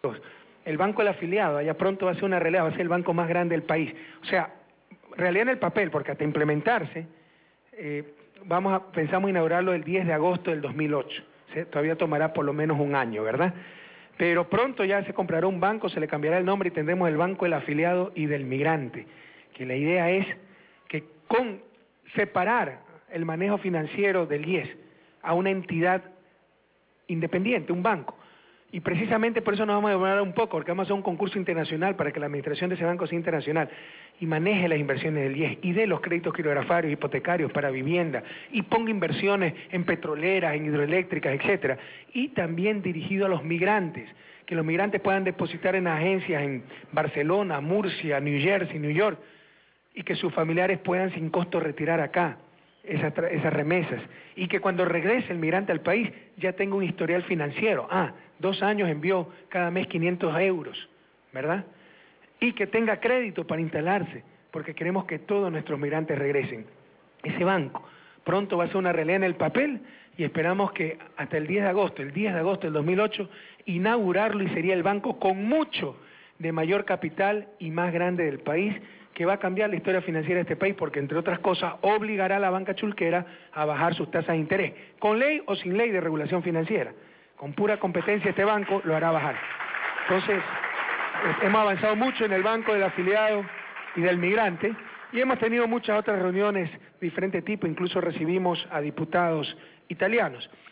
El banco del afiliado, allá pronto va a ser una realidad, va a ser el banco más grande del país. O sea, realidad en el papel, porque hasta implementarse, pensamos inaugurarlo el 10 de agosto del 2008. ¿Sí? Todavía tomará por lo menos un año, ¿verdad? Pero pronto ya se comprará un banco, se le cambiará el nombre y tendremos el banco del afiliado y del migrante. Que la idea es que separar el manejo financiero del IES a una entidad independiente, un banco. Y precisamente por eso nos vamos a demorar un poco, porque vamos a hacer un concurso internacional para que la administración de ese banco sea internacional y maneje las inversiones del IES y dé los créditos quirografarios, hipotecarios para vivienda y ponga inversiones en petroleras, en hidroeléctricas, etcétera. Y también dirigido a los migrantes, que los migrantes puedan depositar en agencias en Barcelona, Murcia, New Jersey, New York, y que sus familiares puedan sin costo retirar acá esas remesas, y que cuando regrese el migrante al país ya tenga un historial financiero. 2 años envió cada mes 500 euros, ¿verdad? Y que tenga crédito para instalarse, porque queremos que todos nuestros migrantes regresen. Ese banco pronto va a ser una realidad en el papel y esperamos que hasta el 10 de agosto, del 2008, inaugurarlo, y sería el banco con mucho de mayor capital y más grande del país, que va a cambiar la historia financiera de este país, porque entre otras cosas obligará a la banca chulquera a bajar sus tasas de interés, con ley o sin ley de regulación financiera. Con pura competencia este banco lo hará bajar. Entonces, hemos avanzado mucho en el banco del afiliado y del migrante, y hemos tenido muchas otras reuniones de diferente tipo, incluso recibimos a diputados italianos.